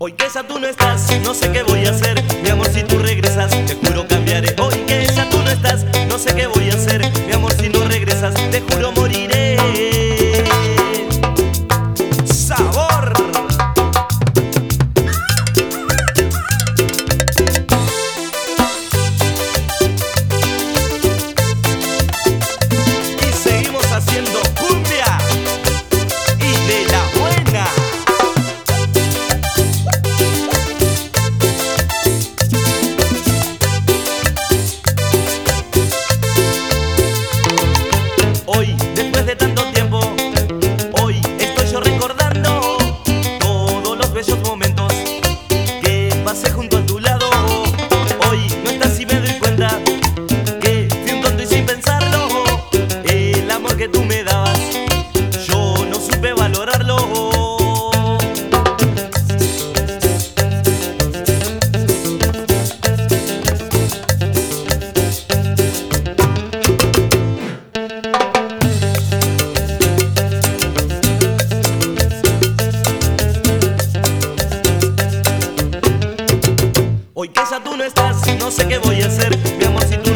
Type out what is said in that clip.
Hoy que esa tú no estás, no sé qué voy a hacer. Mi amor, si tú regresas, te juro cambiaré. Hoy que esa tú no estás, no sé qué voy a hacer. Mi amor, si no regresas, te juro moriré. ¡Sabor! Y seguimos haciendo cumbia y de la buena. Hoy, después de tanto tiempo, hoy estoy yo recordando todos los bellos momentos que pasé junto a tu lado. Hoy no estás y me doy cuenta que fui un tonto y sin pensarlo. El amor que tú me dabas, yo no supe valorarlo. Hoy que ya tú no estás, no sé qué voy a hacer. Mi amor, si tú